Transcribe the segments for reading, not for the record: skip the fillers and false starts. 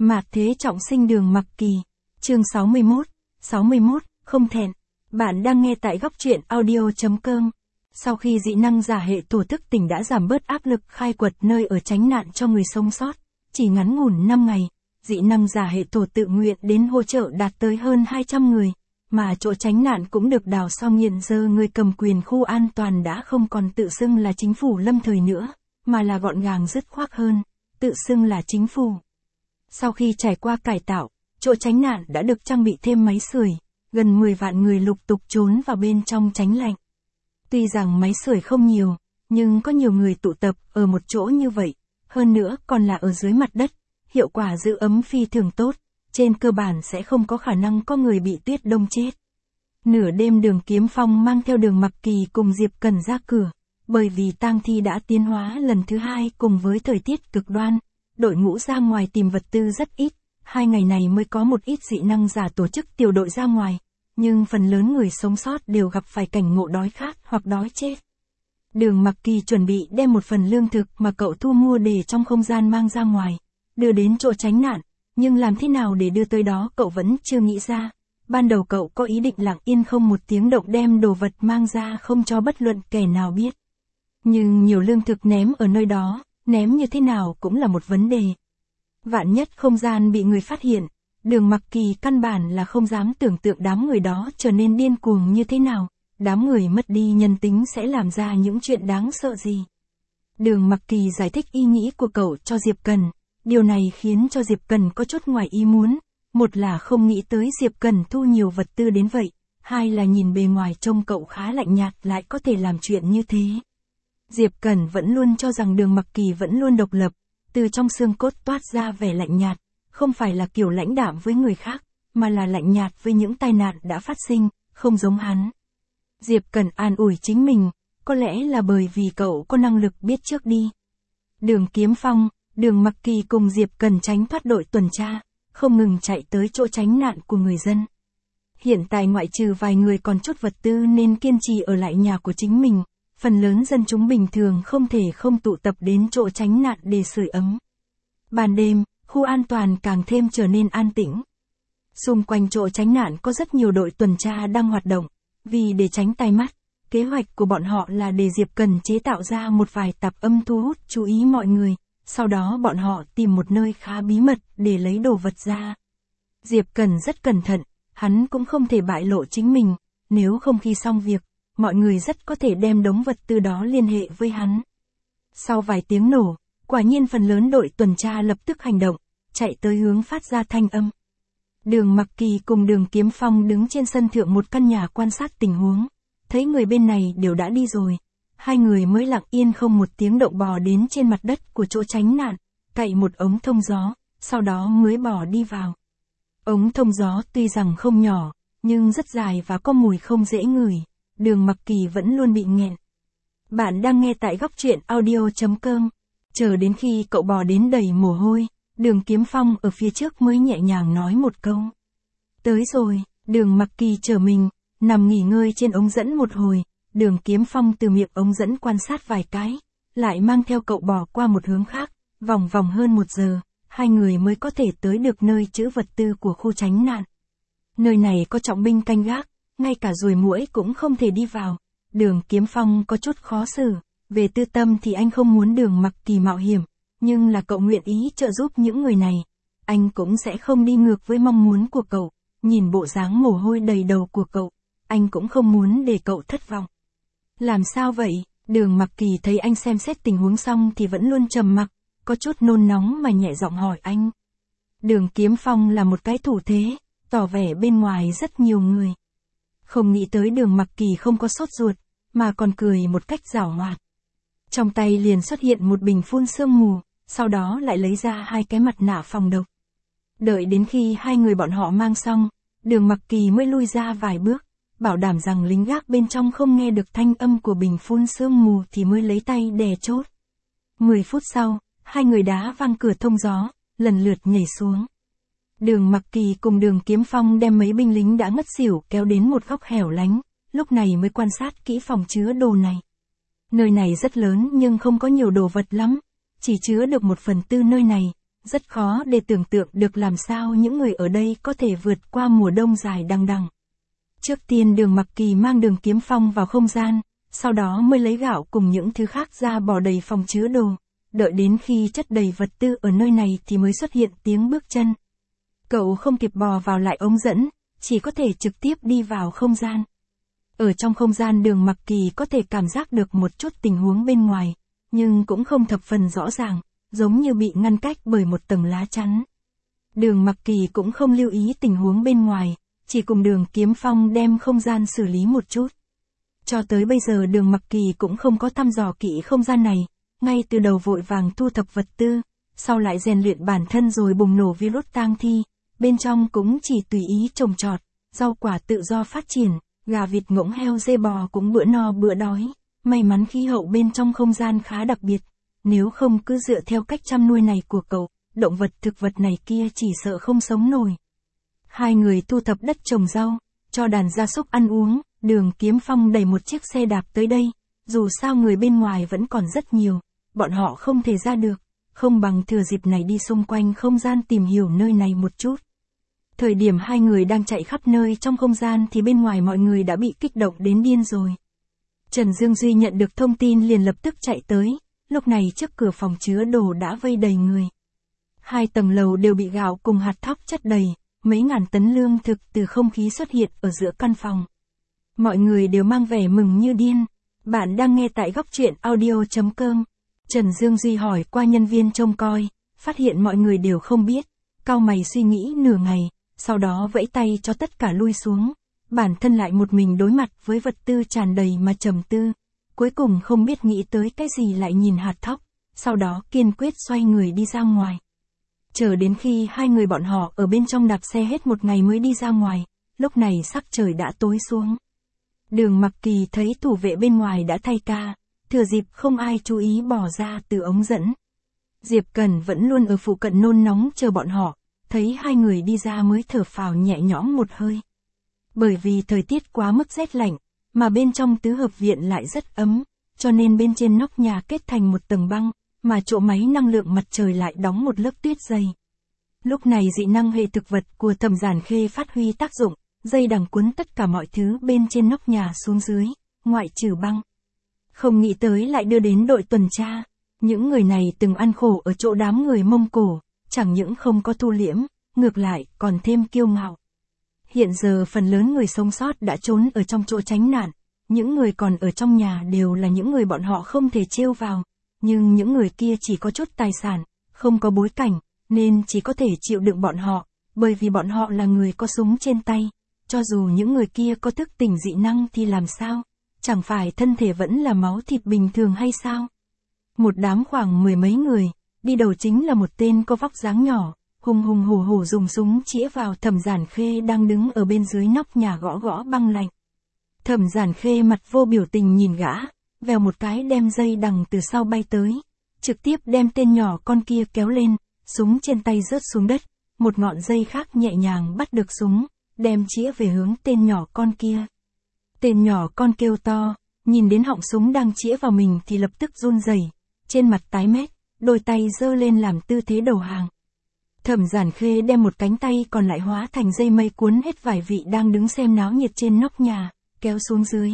Mạt thế trọng sinh Đường Mặc Kỳ. Chương 61, không thẹn. Bạn đang nghe tại góc truyện audio.com. Sau khi dị năng giả hệ tổ thức tỉnh đã giảm bớt áp lực khai quật nơi ở tránh nạn cho người sống sót, chỉ ngắn ngủn 5 ngày, dị năng giả hệ tổ tự nguyện đến hỗ trợ đạt tới hơn 200 người, mà chỗ tránh nạn cũng được đào xong. Hiện giờ người cầm quyền khu an toàn đã không còn tự xưng là chính phủ lâm thời nữa, mà là gọn gàng dứt khoát hơn, tự xưng là chính phủ. Sau khi trải qua cải tạo, chỗ tránh nạn đã được trang bị thêm máy sưởi, gần 10 vạn người lục tục trốn vào bên trong tránh lạnh. Tuy rằng máy sưởi không nhiều, nhưng có nhiều người tụ tập ở một chỗ như vậy, hơn nữa còn là ở dưới mặt đất, hiệu quả giữ ấm phi thường tốt, trên cơ bản sẽ không có khả năng có người bị tuyết đông chết. Nửa đêm Đường Kiếm Phong mang theo Đường Mặc Kỳ cùng Diệp Cần ra cửa, bởi vì tang thi đã tiến hóa lần thứ 2 cùng với thời tiết cực đoan, đội ngũ ra ngoài tìm vật tư rất ít, 2 ngày này mới có một ít dị năng giả tổ chức tiểu đội ra ngoài, nhưng phần lớn người sống sót đều gặp phải cảnh ngộ đói khát hoặc đói chết. Đường Mặc Kỳ chuẩn bị đem một phần lương thực mà cậu thu mua để trong không gian mang ra ngoài, đưa đến chỗ tránh nạn, nhưng làm thế nào để đưa tới đó cậu vẫn chưa nghĩ ra. Ban đầu cậu có ý định lặng yên không một tiếng động đem đồ vật mang ra không cho bất luận kẻ nào biết. Nhưng nhiều lương thực ném ở nơi đó, ném như thế nào cũng là một vấn đề. Vạn nhất không gian bị người phát hiện, Đường Mặc Kỳ căn bản là không dám tưởng tượng đám người đó trở nên điên cuồng như thế nào, đám người mất đi nhân tính sẽ làm ra những chuyện đáng sợ gì. Đường Mặc Kỳ giải thích ý nghĩ của cậu cho Diệp Cần, điều này khiến cho Diệp Cần có chút ngoài ý muốn, một là không nghĩ tới Diệp Cần thu nhiều vật tư đến vậy, hai là nhìn bề ngoài trông cậu khá lạnh nhạt lại có thể làm chuyện như thế. Diệp Cần vẫn luôn cho rằng Đường Mặc Kỳ vẫn luôn độc lập, từ trong xương cốt toát ra vẻ lạnh nhạt, không phải là kiểu lãnh đạm với người khác, mà là lạnh nhạt với những tai nạn đã phát sinh, không giống hắn. Diệp Cần an ủi chính mình, có lẽ là bởi vì cậu có năng lực biết trước đi. Đường Kiếm Phong, Đường Mặc Kỳ cùng Diệp Cần tránh thoát đội tuần tra, không ngừng chạy tới chỗ tránh nạn của người dân. Hiện tại ngoại trừ vài người còn chút vật tư nên kiên trì ở lại nhà của chính mình, phần lớn dân chúng bình thường không thể không tụ tập đến chỗ tránh nạn để sưởi ấm. Ban đêm, khu an toàn càng thêm trở nên an tĩnh. Xung quanh chỗ tránh nạn có rất nhiều đội tuần tra đang hoạt động, vì để tránh tai mắt, kế hoạch của bọn họ là để Diệp Cần chế tạo ra một vài tạp âm thu hút chú ý mọi người, sau đó bọn họ tìm một nơi khá bí mật để lấy đồ vật ra. Diệp Cần rất cẩn thận, hắn cũng không thể bại lộ chính mình, nếu không khi xong việc, mọi người rất có thể đem đống vật tư đó liên hệ với hắn. Sau vài tiếng nổ, quả nhiên phần lớn đội tuần tra lập tức hành động, chạy tới hướng phát ra thanh âm. Đường Mặc Kỳ cùng Đường Kiếm Phong đứng trên sân thượng một căn nhà quan sát tình huống, thấy người bên này đều đã đi rồi, hai người mới lặng yên không một tiếng động bò đến trên mặt đất của chỗ tránh nạn, cậy một ống thông gió, sau đó mới bò đi vào. Ống thông gió tuy rằng không nhỏ, nhưng rất dài và có mùi không dễ ngửi, Đường Mặc Kỳ vẫn luôn bị nghẹn. Bạn đang nghe tại góc truyện audio.com. Chờ đến khi cậu bò đến đầy mồ hôi, Đường Kiếm Phong ở phía trước mới nhẹ nhàng nói một câu. Tới rồi. Đường Mặc Kỳ chờ mình, nằm nghỉ ngơi trên ống dẫn một hồi, Đường Kiếm Phong từ miệng ống dẫn quan sát vài cái, lại mang theo cậu bò qua một hướng khác, vòng vòng hơn 1 giờ, hai người mới có thể tới được nơi trữ vật tư của khu tránh nạn. Nơi này có trọng binh canh gác, ngay cả ruồi muỗi cũng không thể đi vào. Đường Kiếm Phong có chút khó xử, về tư tâm thì anh không muốn Đường Mặc Kỳ mạo hiểm, nhưng là cậu nguyện ý trợ giúp những người này, anh cũng sẽ không đi ngược với mong muốn của cậu. Nhìn bộ dáng mồ hôi đầy đầu của cậu, anh cũng không muốn để cậu thất vọng. Làm sao vậy? Đường Mặc Kỳ thấy anh xem xét tình huống xong thì vẫn luôn trầm mặc, có chút nôn nóng mà nhẹ giọng hỏi anh. Đường Kiếm Phong là một cái thủ thế, tỏ vẻ bên ngoài rất nhiều người. Không nghĩ tới Đường Mặc Kỳ không có sốt ruột, mà còn cười một cách giảo hoạt. Trong tay liền xuất hiện một bình phun sương mù, sau đó lại lấy ra 2 cái mặt nạ phòng độc. Đợi đến khi hai người bọn họ mang xong, Đường Mặc Kỳ mới lui ra vài bước, bảo đảm rằng lính gác bên trong không nghe được thanh âm của bình phun sương mù thì mới lấy tay đè chốt. 10 phút sau, hai người đá văng cửa thông gió, lần lượt nhảy xuống. Đường Mặc Kỳ cùng Đường Kiếm Phong đem mấy binh lính đã ngất xỉu kéo đến một góc hẻo lánh, lúc này mới quan sát kỹ phòng chứa đồ này. Nơi này rất lớn nhưng không có nhiều đồ vật lắm, chỉ chứa được 1/4 nơi này, rất khó để tưởng tượng được làm sao những người ở đây có thể vượt qua mùa đông dài đằng đằng. Trước tiên Đường Mặc Kỳ mang Đường Kiếm Phong vào không gian, sau đó mới lấy gạo cùng những thứ khác ra bỏ đầy phòng chứa đồ. Đợi đến khi chất đầy vật tư ở nơi này thì mới xuất hiện tiếng bước chân. Cậu không kịp bò vào lại ống dẫn, chỉ có thể trực tiếp đi vào không gian. Ở trong không gian Đường Mặc Kỳ có thể cảm giác được một chút tình huống bên ngoài, nhưng cũng không thập phần rõ ràng, giống như bị ngăn cách bởi một tầng lá chắn. Đường Mặc Kỳ cũng không lưu ý tình huống bên ngoài, chỉ cùng Đường Kiếm Phong đem không gian xử lý một chút. Cho tới bây giờ Đường Mặc Kỳ cũng không có thăm dò kỹ không gian này, ngay từ đầu vội vàng thu thập vật tư, sau lại rèn luyện bản thân rồi bùng nổ virus tang thi, bên trong cũng chỉ tùy ý trồng trọt, rau quả tự do phát triển, gà vịt ngỗng heo dê bò cũng bữa no bữa đói. May mắn khí hậu bên trong không gian khá đặc biệt, nếu không cứ dựa theo cách chăm nuôi này của cậu, động vật thực vật này kia chỉ sợ không sống nổi. Hai người thu thập đất trồng rau, cho đàn gia súc ăn uống, Đường Kiếm Phong đẩy một chiếc xe đạp tới đây, dù sao người bên ngoài vẫn còn rất nhiều, bọn họ không thể ra được, không bằng thừa dịp này đi xung quanh không gian tìm hiểu nơi này một chút. Thời điểm hai người đang chạy khắp nơi trong không gian thì bên ngoài mọi người đã bị kích động đến điên rồi. Trần Dương Duy nhận được thông tin liền lập tức chạy tới, lúc này trước cửa phòng chứa đồ đã vây đầy người. 2 tầng lầu đều bị gạo cùng hạt thóc chất đầy, mấy ngàn tấn lương thực từ không khí xuất hiện ở giữa căn phòng. Mọi người đều mang vẻ mừng như điên. Bạn đang nghe tại góc truyện audio.com. Trần Dương Duy hỏi qua nhân viên trông coi, phát hiện mọi người đều không biết, cau mày suy nghĩ nửa ngày, sau đó vẫy tay cho tất cả lui xuống. Bản thân lại một mình đối mặt với vật tư tràn đầy mà trầm tư, cuối cùng không biết nghĩ tới cái gì lại nhìn hạt thóc, sau đó kiên quyết xoay người đi ra ngoài. Chờ đến khi hai người bọn họ ở bên trong đạp xe hết một ngày mới đi ra ngoài, lúc này sắc trời đã tối xuống. Đường Mặc Kỳ thấy thủ vệ bên ngoài đã thay ca, thừa dịp không ai chú ý bỏ ra từ ống dẫn. Diệp Cần vẫn luôn ở phụ cận nôn nóng chờ bọn họ, thấy hai người đi ra mới thở phào nhẹ nhõm một hơi. Bởi vì thời tiết quá mức rét lạnh, mà bên trong tứ hợp viện lại rất ấm, cho nên bên trên nóc nhà kết thành một tầng băng, mà chỗ máy năng lượng mặt trời lại đóng một lớp tuyết dày. Lúc này dị năng hệ thực vật của Thẩm Giản Khê phát huy tác dụng, dây đằng cuốn tất cả mọi thứ bên trên nóc nhà xuống dưới, ngoại trừ băng. Không nghĩ tới lại đưa đến đội tuần tra, những người này từng ăn khổ ở chỗ đám người Mông Cổ, chẳng những không có thu liễm, ngược lại còn thêm kiêu ngạo. Hiện giờ phần lớn người sống sót đã trốn ở trong chỗ tránh nạn, những người còn ở trong nhà đều là những người bọn họ không thể trêu vào, nhưng những người kia chỉ có chút tài sản, không có bối cảnh, nên chỉ có thể chịu đựng bọn họ, bởi vì bọn họ là người có súng trên tay, cho dù những người kia có thức tỉnh dị năng thì làm sao, chẳng phải thân thể vẫn là máu thịt bình thường hay sao? Một đám khoảng 10 mấy người, đi đầu chính là một tên có vóc dáng nhỏ, hùng hùng hổ dùng súng chĩa vào Thẩm Giản Khê đang đứng ở bên dưới nóc nhà gõ gõ băng lạnh. Thẩm Giản Khê mặt vô biểu tình nhìn gã, vèo một cái đem dây đằng từ sau bay tới, trực tiếp đem tên nhỏ con kia kéo lên, súng trên tay rớt xuống đất, một ngọn dây khác nhẹ nhàng bắt được súng, đem chĩa về hướng tên nhỏ con kia. Tên nhỏ con kêu to, nhìn đến họng súng đang chĩa vào mình thì lập tức run rẩy, trên mặt tái mét, đôi tay giơ lên làm tư thế đầu hàng. Thẩm Giản Khê đem một cánh tay còn lại hóa thành dây mây cuốn hết vài vị đang đứng xem náo nhiệt trên nóc nhà, kéo xuống dưới.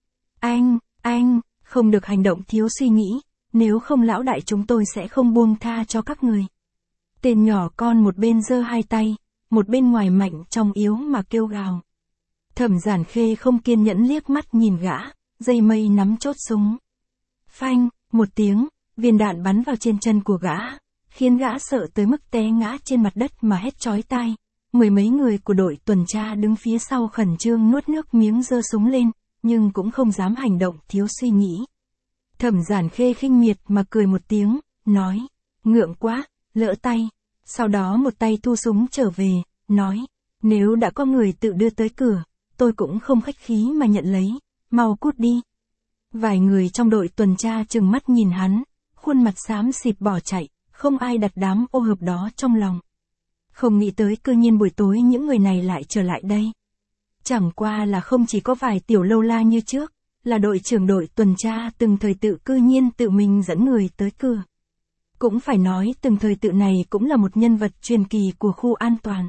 Anh, không được hành động thiếu suy nghĩ, nếu không lão đại chúng tôi sẽ không buông tha cho các người. Tên nhỏ con một bên giơ hai tay, một bên ngoài mạnh trong yếu mà kêu gào. Thẩm Giản Khê không kiên nhẫn liếc mắt nhìn gã, dây mây nắm chốt súng. Phanh, một tiếng, viên đạn bắn vào trên chân của gã, khiến gã sợ tới mức té ngã trên mặt đất mà hét chói tai. Mười mấy người của đội tuần tra đứng phía sau khẩn trương nuốt nước miếng giơ súng lên, nhưng cũng không dám hành động thiếu suy nghĩ. Thẩm Giản Khê khinh miệt mà cười một tiếng, nói, ngượng quá, lỡ tay. Sau đó một tay thu súng trở về, nói, nếu đã có người tự đưa tới cửa, tôi cũng không khách khí mà nhận lấy, mau cút đi. Vài người trong đội tuần tra trừng mắt nhìn hắn, khuôn mặt xám xịt bỏ chạy, không ai đặt đám ô hợp đó trong lòng. Không nghĩ tới cư nhiên buổi tối những người này lại trở lại đây. Chẳng qua là không chỉ có vài tiểu lâu la như trước, là đội trưởng đội tuần tra từng thời tự cư nhiên tự mình dẫn người tới cửa. Cũng phải nói từng thời tự này cũng là một nhân vật truyền kỳ của khu an toàn.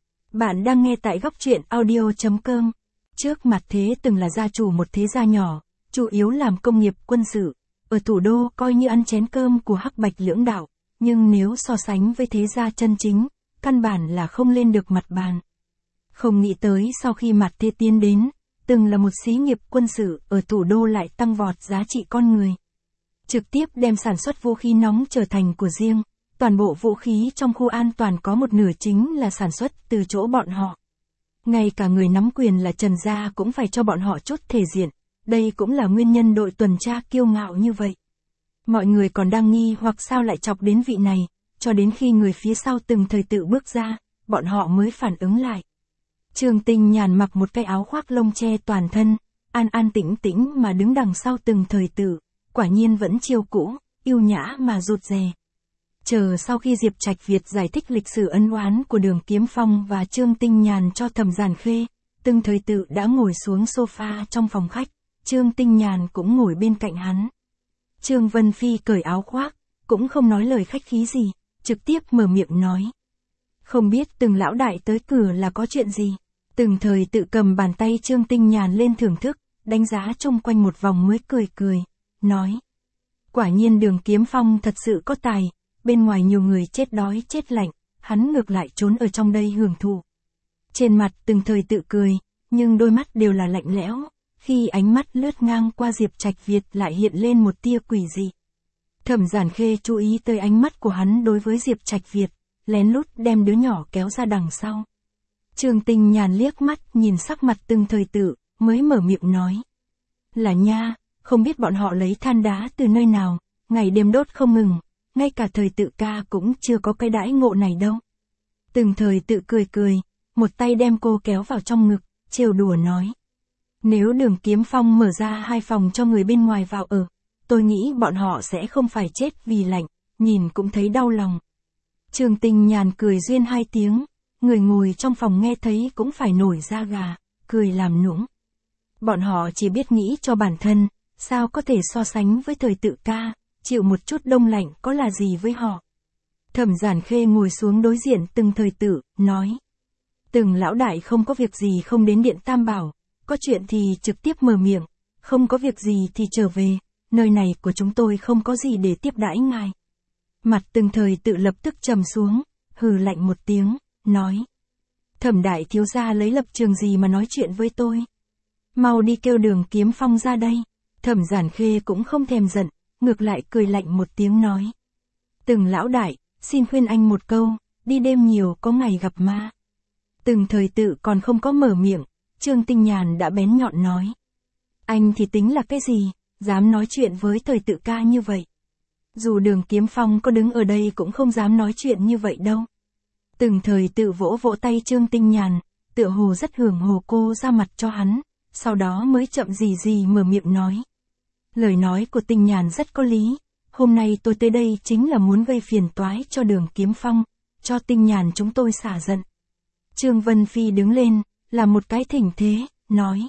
Bạn đang nghe tại góc truyện audio.com. Trước mặt thế từng là gia chủ một thế gia nhỏ, chủ yếu làm công nghiệp quân sự, ở thủ đô coi như ăn chén cơm của hắc bạch lưỡng đạo, nhưng nếu so sánh với thế gia chân chính, căn bản là không lên được mặt bàn. Không nghĩ tới sau khi mặt thế tiến đến, từng là một xí nghiệp quân sự ở thủ đô lại tăng vọt giá trị con người. Trực tiếp đem sản xuất vũ khí nóng trở thành của riêng, toàn bộ vũ khí trong khu an toàn có một nửa chính là sản xuất từ chỗ bọn họ. Ngay cả người nắm quyền là Trần Gia cũng phải cho bọn họ chút thể diện, đây cũng là nguyên nhân đội tuần tra kiêu ngạo như vậy. Mọi người còn đang nghi hoặc sao lại chọc đến vị này, cho đến khi người phía sau từng thời tự bước ra, bọn họ mới phản ứng lại. Trương Tinh Nhàn mặc một cái áo khoác lông che toàn thân, an an tĩnh tĩnh mà đứng đằng sau từng thời tự, quả nhiên vẫn chiêu cũ, yêu nhã mà rụt rè. Chờ sau khi Diệp Trạch Việt giải thích lịch sử ân oán của Đường Kiếm Phong và Trương Tinh Nhàn cho Thẩm Giản Khê, từng thời tự đã ngồi xuống sofa trong phòng khách, Trương Tinh Nhàn cũng ngồi bên cạnh hắn. Trương Vân Phi cởi áo khoác, cũng không nói lời khách khí gì, trực tiếp mở miệng nói. Không biết từng lão đại tới cửa là có chuyện gì. Từng thời tự cầm bàn tay Trương Tinh Nhàn lên thưởng thức, đánh giá chung quanh một vòng mới cười cười, nói. Quả nhiên Đường Kiếm Phong thật sự có tài, bên ngoài nhiều người chết đói chết lạnh, hắn ngược lại trốn ở trong đây hưởng thụ. Trên mặt từng thời tự cười, nhưng đôi mắt đều là lạnh lẽo, khi ánh mắt lướt ngang qua Diệp Trạch Việt lại hiện lên một tia quỷ dị. Thẩm Giản Khê chú ý tới ánh mắt của hắn đối với Diệp Trạch Việt, lén lút đem đứa nhỏ kéo ra đằng sau. Trương Tinh Nhàn liếc mắt nhìn sắc mặt từng thời tự, mới mở miệng nói. Là nha, không biết bọn họ lấy than đá từ nơi nào, ngày đêm đốt không ngừng, ngay cả thời tự ca cũng chưa có cái đãi ngộ này đâu. Từng thời tự cười cười, một tay đem cô kéo vào trong ngực, trêu đùa nói. Nếu Đường Kiếm Phong mở ra 2 phòng cho người bên ngoài vào ở, tôi nghĩ bọn họ sẽ không phải chết vì lạnh, nhìn cũng thấy đau lòng. Trương Tinh Nhàn cười duyên 2 tiếng, người ngồi trong phòng nghe thấy cũng phải nổi da gà, cười làm nũng. Bọn họ chỉ biết nghĩ cho bản thân, sao có thể so sánh với thời tự ca, chịu một chút đông lạnh có là gì với họ. Thẩm Giản Khê ngồi xuống đối diện từng thời tự, nói. Từng lão đại không có việc gì không đến Điện Tam Bảo, có chuyện thì trực tiếp mở miệng, không có việc gì thì trở về, nơi này của chúng tôi không có gì để tiếp đãi ngài. Mặt từng thời tự lập tức trầm xuống, hừ lạnh một tiếng, nói. Thẩm đại thiếu gia lấy lập trường gì mà nói chuyện với tôi? Mau đi kêu Đường Kiếm Phong ra đây. Thẩm Giản Khê cũng không thèm giận, ngược lại cười lạnh một tiếng nói. Từng lão đại, xin khuyên anh một câu, đi đêm nhiều có ngày gặp ma. Từng thời tự còn không có mở miệng, Trương Tinh Nhàn đã bén nhọn nói. Anh thì tính là cái gì, dám nói chuyện với thời tự ca như vậy. Dù Đường Kiếm Phong có đứng ở đây cũng không dám nói chuyện như vậy đâu. Từng thời tự vỗ vỗ tay Trương Tinh Nhàn, tựa hồ rất hưởng hồ cô ra mặt cho hắn, sau đó mới chậm gì mở miệng nói. Lời nói của Tinh Nhàn rất có lý, hôm nay tôi tới đây chính là muốn gây phiền toái cho Đường Kiếm Phong, cho Tinh Nhàn chúng tôi xả giận. Trương Vân Phi đứng lên, làm một cái thỉnh thế, nói.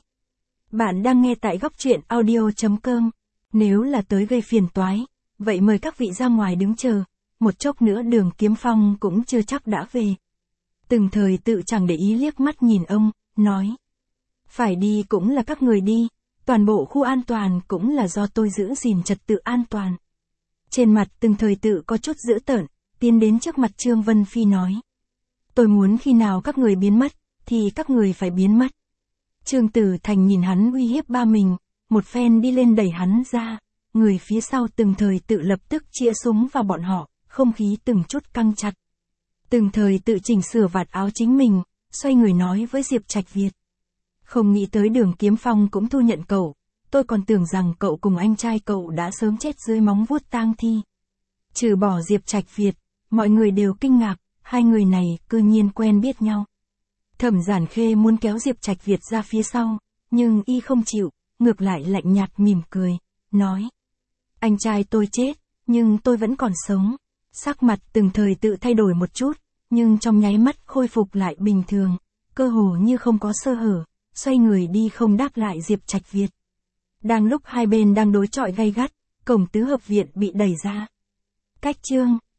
Bạn đang nghe tại góc truyện audio.com, nếu là tới gây phiền toái, vậy mời các vị ra ngoài đứng chờ, một chốc nữa Đường Kiếm Phong cũng chưa chắc đã về. Từng thời tự chẳng để ý liếc mắt nhìn ông, nói. Phải đi cũng là các người đi, toàn bộ khu an toàn cũng là do tôi giữ gìn trật tự an toàn. Trên mặt từng thời tự có chút dữ tợn, tiến đến trước mặt Trương Vân Phi nói. Tôi muốn khi nào các người biến mất, thì các người phải biến mất. Trương Tử Thành nhìn hắn uy hiếp ba mình, một phen đi lên đẩy hắn ra, người phía sau từng thời tự lập tức chĩa súng vào bọn họ, không khí từng chút căng chặt. Từng thời tự chỉnh sửa vạt áo chính mình, xoay người nói với Diệp Trạch Việt. Không nghĩ tới Đường Kiếm Phong cũng thu nhận cậu, tôi còn tưởng rằng cậu cùng anh trai cậu đã sớm chết dưới móng vuốt tang thi. Trừ bỏ Diệp Trạch Việt, mọi người đều kinh ngạc, hai người này cư nhiên quen biết nhau. Thẩm Giản Khê muốn kéo Diệp Trạch Việt ra phía sau, nhưng y không chịu, ngược lại lạnh nhạt mỉm cười, nói. Anh trai tôi chết, nhưng tôi vẫn còn sống. Sắc mặt từng thời tự thay đổi một chút, nhưng trong nháy mắt khôi phục lại bình thường, cơ hồ như không có sơ hở, xoay người đi không đáp lại Diệp Trạch Việt. Đang lúc hai bên đang đối chọi gay gắt, cổng tứ hợp viện bị đẩy ra. Cách chương